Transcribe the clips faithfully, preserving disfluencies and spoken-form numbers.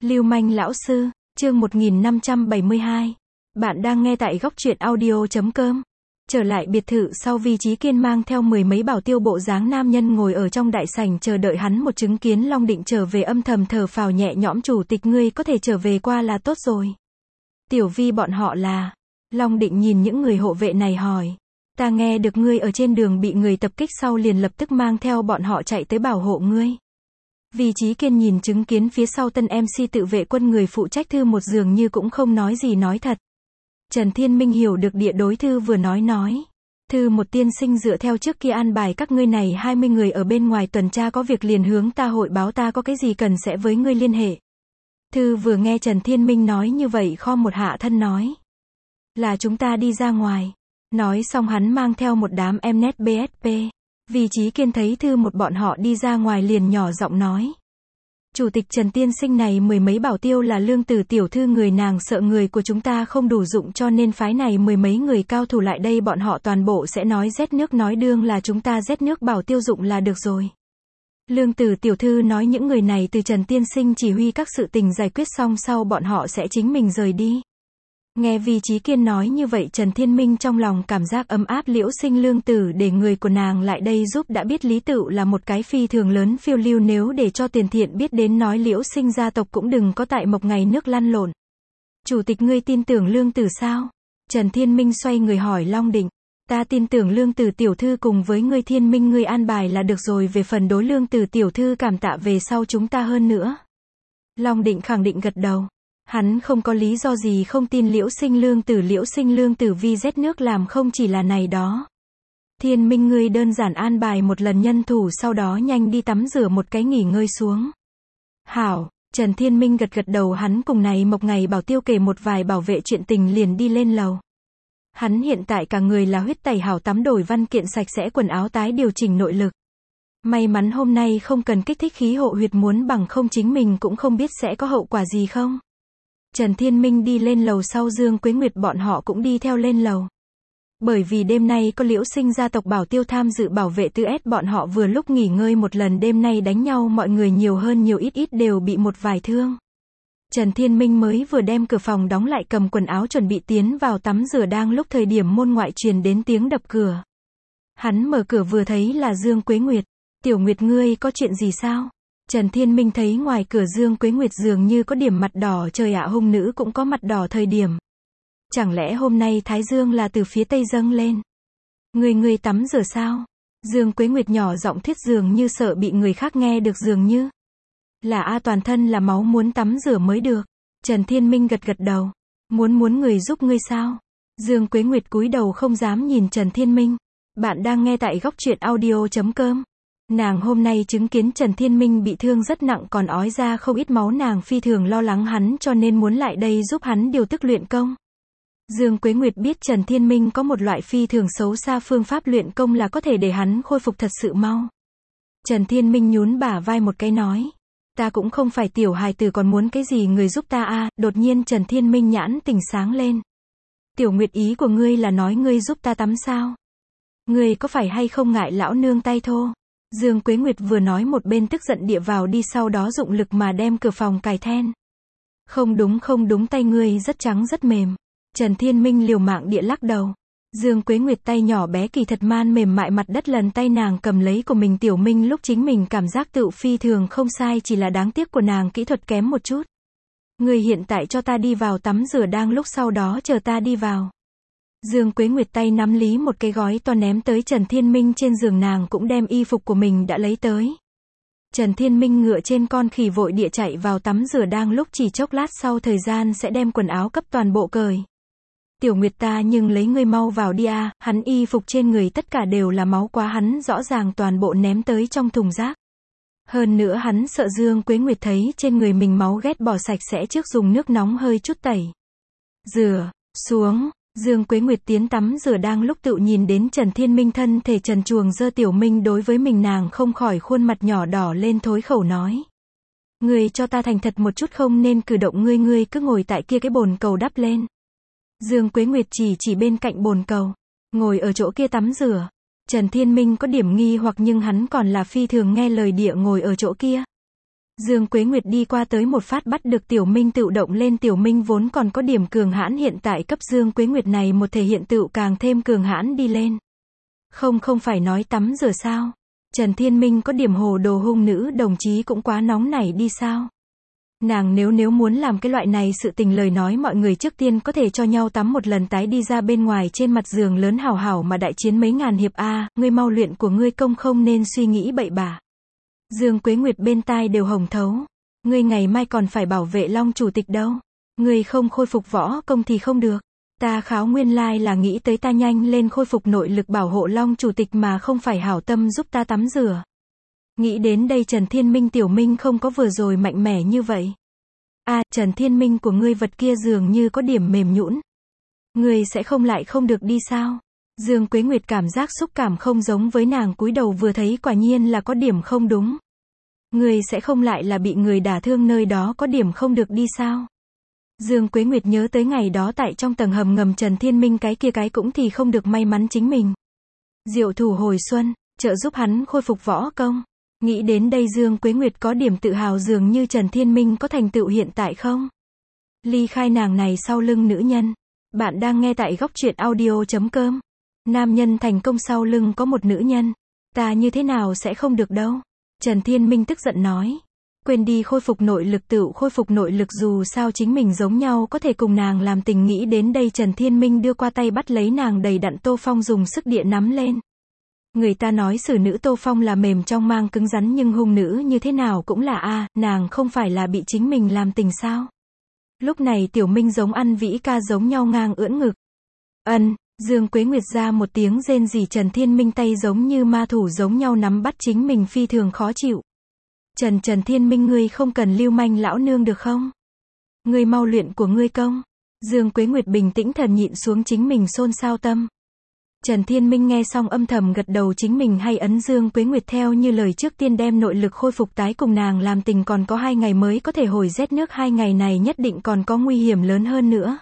Lưu manh lão sư, chương một nghìn năm trăm bảy mươi hai. Bạn đang nghe tại góc truyện audio chấm com. Trở lại biệt thự sau, Vi Chí Kiên mang theo mười mấy bảo tiêu bộ dáng nam nhân ngồi ở trong đại sảnh chờ đợi hắn một chứng kiến Long Định trở về, âm thầm thở phào nhẹ nhõm. Chủ tịch ngươi có thể trở về qua là tốt rồi. Tiểu Vi bọn họ là... Long Định nhìn những người hộ vệ này hỏi. Ta nghe được ngươi ở trên đường bị người tập kích sau liền lập tức mang theo bọn họ chạy tới bảo hộ ngươi. Vi Chí Kiên nhìn chứng kiến phía sau tân em xê tự vệ quân người phụ trách Thư một dường như cũng không nói gì nói thật. Trần Thiên Minh hiểu được địa đối Thư vừa nói nói. Thư một tiên sinh, dựa theo trước kia an bài các ngươi này hai mươi người ở bên ngoài tuần tra, có việc liền hướng ta hội báo, ta có cái gì cần sẽ với ngươi liên hệ. Thư vừa nghe Trần Thiên Minh nói như vậy khom một hạ thân nói. Là chúng ta đi ra ngoài. Nói xong hắn mang theo một đám em nét bê ét pê. Vi Chí Kiên thấy Thư một bọn họ đi ra ngoài liền nhỏ giọng nói. Chủ tịch Trần tiên sinh, này mười mấy bảo tiêu là Lương Tử tiểu thư người, nàng sợ người của chúng ta không đủ dụng cho nên phái này mười mấy người cao thủ lại đây, bọn họ toàn bộ sẽ nói rét nước, nói đương là chúng ta rét nước bảo tiêu dụng là được rồi. Lương Tử tiểu thư nói những người này từ Trần tiên sinh chỉ huy các sự tình giải quyết xong sau bọn họ sẽ chính mình rời đi. Nghe Vi Chí Kiên nói như vậy, Trần Thiên Minh trong lòng cảm giác ấm áp. Liễu Sinh Lương Tử để người của nàng lại đây giúp, đã biết Lý Tựu là một cái phi thường lớn phiêu lưu, nếu để cho Tiền Thiện biết đến nói Liễu Sinh gia tộc cũng đừng có tại mộc ngày nước lăn lộn. Chủ tịch ngươi tin tưởng Lương Tử sao? Trần Thiên Minh xoay người hỏi Long Định. Ta tin tưởng Lương Tử tiểu thư, cùng với ngươi Thiên Minh ngươi an bài là được rồi, về phần đối Lương Tử tiểu thư cảm tạ về sau chúng ta hơn nữa. Long Định khẳng định gật đầu. Hắn không có lý do gì không tin Liễu Sinh Lương Tử. Liễu Sinh Lương Tử vì rét nước làm không chỉ là này đó. Thiên Minh ngươi đơn giản an bài một lần nhân thủ, sau đó nhanh đi tắm rửa một cái nghỉ ngơi xuống. Hảo. Trần Thiên Minh gật gật đầu, hắn cùng này mộc ngày bảo tiêu kể một vài bảo vệ chuyện tình liền đi lên lầu. Hắn hiện tại cả người là huyết tẩy hảo, tắm đổi văn kiện sạch sẽ, quần áo tái điều chỉnh nội lực. May mắn hôm nay không cần kích thích khí hộ huyệt, muốn bằng không chính mình cũng không biết sẽ có hậu quả gì không. Trần Thiên Minh đi lên lầu sau, Dương Quế Nguyệt bọn họ cũng đi theo lên lầu. Bởi vì đêm nay có Liễu Sinh gia tộc bảo tiêu tham dự bảo vệ tư ét, bọn họ vừa lúc nghỉ ngơi một lần, đêm nay đánh nhau mọi người nhiều hơn nhiều ít ít đều bị một vài thương. Trần Thiên Minh mới vừa đem cửa phòng đóng lại, cầm quần áo chuẩn bị tiến vào tắm rửa, đang lúc thời điểm môn ngoại truyền đến tiếng đập cửa. Hắn mở cửa vừa thấy là Dương Quế Nguyệt. Tiểu Nguyệt, ngươi có chuyện gì sao? Trần Thiên Minh thấy ngoài cửa Dương Quế Nguyệt dường như có điểm mặt đỏ, trời ạ, hung nữ cũng có mặt đỏ thời điểm. Chẳng lẽ hôm nay Thái Dương là từ phía tây dâng lên? Người người tắm rửa sao? Dương Quế Nguyệt nhỏ giọng thuyết, dường như sợ bị người khác nghe được dường như. Là a, toàn thân là máu, muốn tắm rửa mới được. Trần Thiên Minh gật gật đầu. Muốn muốn người giúp ngươi sao? Dương Quế Nguyệt cúi đầu không dám nhìn Trần Thiên Minh. Bạn đang nghe tại góc truyện audio chấm com. Nàng hôm nay chứng kiến Trần Thiên Minh bị thương rất nặng, còn ói ra không ít máu, nàng phi thường lo lắng hắn cho nên muốn lại đây giúp hắn điều tức luyện công. Dương Quế Nguyệt biết Trần Thiên Minh có một loại phi thường xấu xa phương pháp luyện công là có thể để hắn khôi phục thật sự mau. Trần Thiên Minh nhún bả vai một cái nói. Ta cũng không phải tiểu hài tử, còn muốn cái gì người giúp ta a? Đột nhiên Trần Thiên Minh nhãn tỉnh sáng lên. Tiểu Nguyệt, ý của ngươi là nói ngươi giúp ta tắm sao? Ngươi có phải hay không ngại lão nương tay thô? Dương Quế Nguyệt vừa nói một bên tức giận địa vào đi, sau đó dụng lực mà đem cửa phòng cài then. Không đúng không đúng, tay ngươi rất trắng rất mềm. Trần Thiên Minh liều mạng địa lắc đầu. Dương Quế Nguyệt tay nhỏ bé kỳ thật man mềm mại, mặt đất lần tay nàng cầm lấy của mình. Tiểu Minh lúc chính mình cảm giác tự phi thường không sai, chỉ là đáng tiếc của nàng kỹ thuật kém một chút. Ngươi hiện tại cho ta đi vào tắm rửa, đang lúc sau đó chờ ta đi vào. Dương Quế Nguyệt tay nắm lý một cái gói to ném tới Trần Thiên Minh trên giường, nàng cũng đem y phục của mình đã lấy tới. Trần Thiên Minh ngựa trên con khỉ vội địa chạy vào tắm rửa, đang lúc chỉ chốc lát sau thời gian sẽ đem quần áo cấp toàn bộ cởi. Tiểu Nguyệt, ta nhưng lấy ngươi mau vào đi a, hắn y phục trên người tất cả đều là máu quá, hắn rõ ràng toàn bộ ném tới trong thùng rác. Hơn nữa hắn sợ Dương Quế Nguyệt thấy trên người mình máu ghét bỏ sạch sẽ, trước dùng nước nóng hơi chút tẩy. Rửa xuống. Dương Quế Nguyệt tiến tắm rửa, đang lúc tự nhìn đến Trần Thiên Minh thân thể trần truồng dơ Tiểu Minh đối với mình, nàng không khỏi khuôn mặt nhỏ đỏ lên, thối khẩu nói. Ngươi cho ta thành thật một chút, không nên cử động, ngươi ngươi cứ ngồi tại kia cái bồn cầu đắp lên. Dương Quế Nguyệt chỉ chỉ bên cạnh bồn cầu. Ngồi ở chỗ kia tắm rửa. Trần Thiên Minh có điểm nghi hoặc nhưng hắn còn là phi thường nghe lời địa ngồi ở chỗ kia. Dương Quế Nguyệt đi qua tới một phát bắt được Tiểu Minh tự động lên. Tiểu Minh vốn còn có điểm cường hãn, hiện tại cấp Dương Quế Nguyệt này một thể hiện tựu càng thêm cường hãn đi lên. Không không phải nói tắm rửa sao? Trần Thiên Minh có điểm hồ đồ, hung nữ đồng chí cũng quá nóng nảy đi sao? Nàng nếu nếu muốn làm cái loại này sự tình lời nói, mọi người trước tiên có thể cho nhau tắm một lần tái đi ra bên ngoài trên mặt giường lớn hảo hảo mà đại chiến mấy ngàn hiệp a, ngươi mau luyện của ngươi công, không nên suy nghĩ bậy bạ. Dương Quế Nguyệt bên tai đều hồng thấu. Ngươi ngày mai còn phải bảo vệ Long chủ tịch đâu. Ngươi không khôi phục võ công thì không được. Ta kháo nguyên lai là nghĩ tới ta nhanh lên khôi phục nội lực bảo hộ Long chủ tịch mà không phải hảo tâm giúp ta tắm rửa. Nghĩ đến đây Trần Thiên Minh, Tiểu Minh không có vừa rồi mạnh mẽ như vậy. A, à, Trần Thiên Minh của ngươi vật kia dường như có điểm mềm nhũn. Ngươi sẽ không lại không được đi sao? Dương Quế Nguyệt cảm giác xúc cảm không giống với nàng, cúi đầu vừa thấy quả nhiên là có điểm không đúng. Ngươi sẽ không lại là bị người đả thương nơi đó có điểm không được đi sao? Dương Quế Nguyệt nhớ tới ngày đó tại trong tầng hầm ngầm Trần Thiên Minh cái kia cái cũng thì không được may mắn chính mình. Diệu thủ hồi xuân, trợ giúp hắn khôi phục võ công. Nghĩ đến đây Dương Quế Nguyệt có điểm tự hào, dường như Trần Thiên Minh có thành tựu hiện tại không? Ly khai nàng này sau lưng nữ nhân. Bạn đang nghe tại góc truyện audio chấm com. Nam nhân thành công sau lưng có một nữ nhân. Ta như thế nào sẽ không được đâu? Trần Thiên Minh tức giận nói. Quên đi khôi phục nội lực, tựu khôi phục nội lực, dù sao chính mình giống nhau có thể cùng nàng làm tình. Nghĩ đến đây Trần Thiên Minh đưa qua tay bắt lấy nàng đầy đặn Tô Phong, dùng sức địa nắm lên. Người ta nói xử nữ Tô Phong là mềm trong mang cứng rắn, nhưng hung nữ như thế nào cũng là a, à, nàng không phải là bị chính mình làm tình sao? Lúc này Tiểu Minh giống ăn vĩ ca giống nhau ngang ưỡn ngực. Ân, Dương Quế Nguyệt ra một tiếng rên rỉ, Trần Thiên Minh tay giống như ma thủ giống nhau nắm bắt chính mình, phi thường khó chịu. Trần Trần Thiên Minh, ngươi không cần lưu manh lão nương được không? Ngươi mau luyện của ngươi công. Dương Quế Nguyệt bình tĩnh thần nhịn xuống chính mình xôn xao tâm. Trần Thiên Minh nghe xong âm thầm gật đầu, chính mình hay ấn Dương Quế Nguyệt theo như lời trước tiên đem nội lực khôi phục tái cùng nàng làm tình, còn có hai ngày mới có thể hồi rét nước, hai ngày này nhất định còn có nguy hiểm lớn hơn nữa.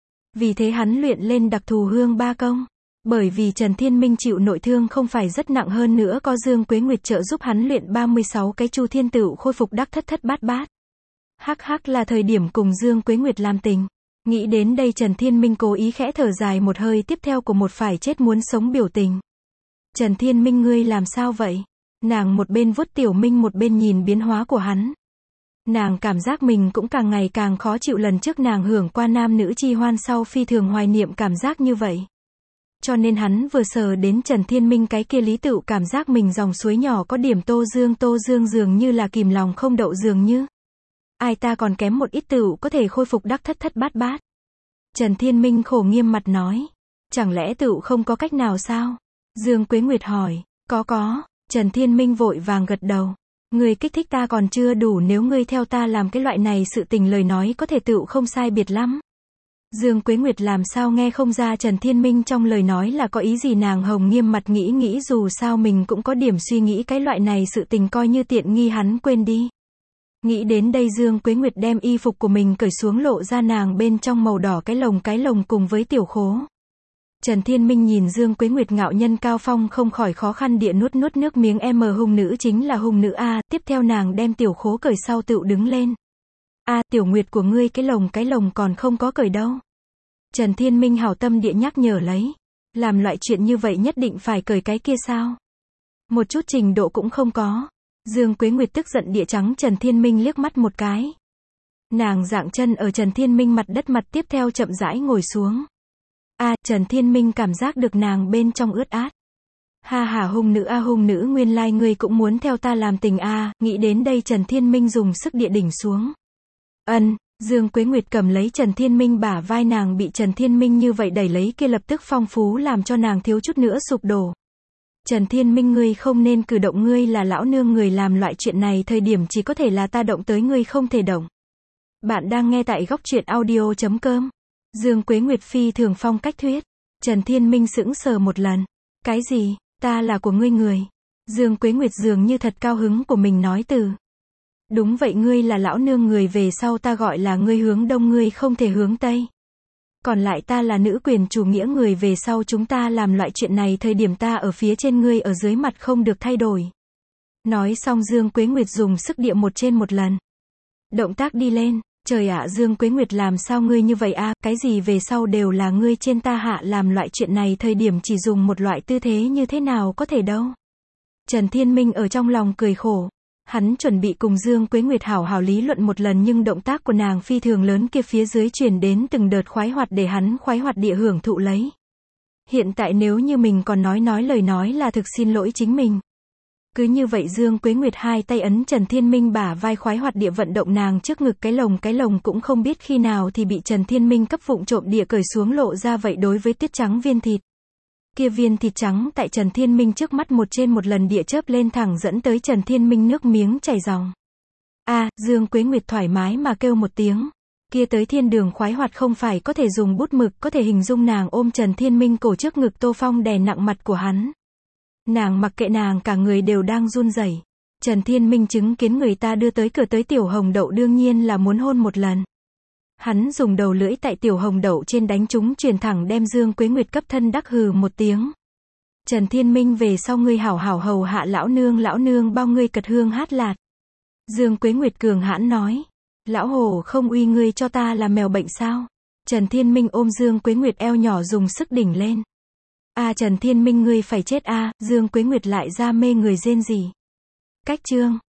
Vì thế hắn luyện lên đặc thù hương ba công. Bởi vì Trần Thiên Minh chịu nội thương không phải rất nặng, hơn nữa có Dương Quế Nguyệt trợ giúp hắn luyện ba mươi sáu cái Chu Thiên Tửu khôi phục đắc thất thất bát bát. Hắc hắc là thời điểm cùng Dương Quế Nguyệt làm tình. Nghĩ đến đây Trần Thiên Minh cố ý khẽ thở dài một hơi, tiếp theo của một phải chết muốn sống biểu tình. Trần Thiên Minh, ngươi làm sao vậy? Nàng một bên vuốt Tiểu Minh một bên nhìn biến hóa của hắn. Nàng cảm giác mình cũng càng ngày càng khó chịu, lần trước nàng hưởng qua nam nữ chi hoan sau phi thường hoài niệm cảm giác như vậy. Cho nên hắn vừa sờ đến Trần Thiên Minh cái kia lý tựu cảm giác mình dòng suối nhỏ có điểm tô dương tô dương, dường như là kìm lòng không đậu, dường như ai ta còn kém một ít tựu có thể khôi phục đắc thất thất bát bát. Trần Thiên Minh khổ nghiêm mặt nói. Chẳng lẽ tựu không có cách nào sao? Dương Quế Nguyệt hỏi. Có có. Trần Thiên Minh vội vàng gật đầu. Ngươi kích thích ta còn chưa đủ, nếu ngươi theo ta làm cái loại này sự tình lời nói có thể tựu không sai biệt lắm. Dương Quế Nguyệt làm sao nghe không ra Trần Thiên Minh trong lời nói là có ý gì, nàng hồng nghiêm mặt nghĩ nghĩ dù sao mình cũng có điểm suy nghĩ cái loại này sự tình coi như tiện nghi hắn quên đi. Nghĩ đến đây Dương Quế Nguyệt đem y phục của mình cởi xuống, lộ ra nàng bên trong màu đỏ cái lồng cái lồng cùng với tiểu khố. Trần Thiên Minh nhìn Dương Quế Nguyệt ngạo nhân cao phong không khỏi khó khăn địa nuốt nuốt nước miếng, em hung nữ chính là hung nữ a. Tiếp theo nàng đem tiểu khố cởi sau tựu đứng lên. A, Tiểu Nguyệt của ngươi cái lồng cái lồng còn không có cởi đâu. Trần Thiên Minh hảo tâm địa nhắc nhở lấy. Làm loại chuyện như vậy nhất định phải cởi cái kia sao? Một chút trình độ cũng không có. Dương Quế Nguyệt tức giận địa trắng Trần Thiên Minh liếc mắt một cái. Nàng dạng chân ở Trần Thiên Minh mặt đất, mặt tiếp theo chậm rãi ngồi xuống. A, à, Trần Thiên Minh cảm giác được nàng bên trong ướt át. Ha ha, hung nữ a, à, hung nữ, nguyên lai ngươi cũng muốn theo ta làm tình a. À. Nghĩ đến đây Trần Thiên Minh dùng sức địa đỉnh xuống. Ân. Dương Quế Nguyệt cầm lấy Trần Thiên Minh bả vai, nàng bị Trần Thiên Minh như vậy đẩy lấy kia lập tức phong phú làm cho nàng thiếu chút nữa sụp đổ. Trần Thiên Minh, ngươi không nên cử động, ngươi là lão nương, người làm loại chuyện này thời điểm chỉ có thể là ta động tới, ngươi không thể động. Bạn đang nghe tại góc truyện audio chấm com. Dương Quế Nguyệt phi thường phong cách thuyết. Trần Thiên Minh sững sờ một lần. Cái gì? Ta là của ngươi người. Dương Quế Nguyệt dường như thật cao hứng của mình nói từ. Đúng vậy, ngươi là lão nương người, về sau ta gọi là ngươi hướng đông, ngươi không thể hướng tây. Còn lại ta là nữ quyền chủ nghĩa người, về sau chúng ta làm loại chuyện này thời điểm ta ở phía trên, ngươi ở dưới mặt không được thay đổi. Nói xong Dương Quế Nguyệt dùng sức địa một trên một lần. Động tác đi lên. Trời ạ, Dương Quế Nguyệt làm sao ngươi như vậy a, cái gì về sau đều là ngươi trên ta hạ, làm loại chuyện này thời điểm chỉ dùng một loại tư thế như thế nào có thể đâu. Trần Thiên Minh ở trong lòng cười khổ. Hắn chuẩn bị cùng Dương Quế Nguyệt hảo hảo lý luận một lần, nhưng động tác của nàng phi thường lớn kia phía dưới truyền đến từng đợt khoái hoạt để hắn khoái hoạt địa hưởng thụ lấy. Hiện tại nếu như mình còn nói nói lời nói là thực xin lỗi chính mình. Cứ như vậy Dương Quế Nguyệt hai tay ấn Trần Thiên Minh bả vai khoái hoạt địa vận động nàng trước ngực, cái lồng cái lồng cũng không biết khi nào thì bị Trần Thiên Minh cấp vụng trộm địa cởi xuống lộ ra vậy đối với tuyết trắng viên thịt. Kia viên thịt trắng tại Trần Thiên Minh trước mắt một trên một lần địa chớp lên thẳng dẫn tới Trần Thiên Minh nước miếng chảy ròng. A, à, Dương Quế Nguyệt thoải mái mà kêu một tiếng. Kia tới thiên đường khoái hoạt không phải có thể dùng bút mực có thể hình dung, nàng ôm Trần Thiên Minh cổ trước ngực, Tô Phong đè nặng mặt của hắn. Nàng mặc kệ, nàng cả người đều đang run rẩy. Trần Thiên Minh chứng kiến người ta đưa tới cửa tới tiểu hồng đậu đương nhiên là muốn hôn một lần. Hắn dùng đầu lưỡi tại tiểu hồng đậu trên đánh trúng truyền thẳng đem Dương Quế Nguyệt cấp thân đắc hừ một tiếng. Trần Thiên Minh, về sau ngươi hảo hảo hầu hạ lão nương, lão nương bao ngươi cật hương hát lạt. Dương Quế Nguyệt cường hãn nói. Lão hổ không uy ngươi cho ta là mèo bệnh sao? Trần Thiên Minh ôm Dương Quế Nguyệt eo nhỏ dùng sức đỉnh lên. A à, Trần Thiên Minh ngươi phải chết a, à, Dương Quế Nguyệt lại ra mê người rên rỉ. Cách chương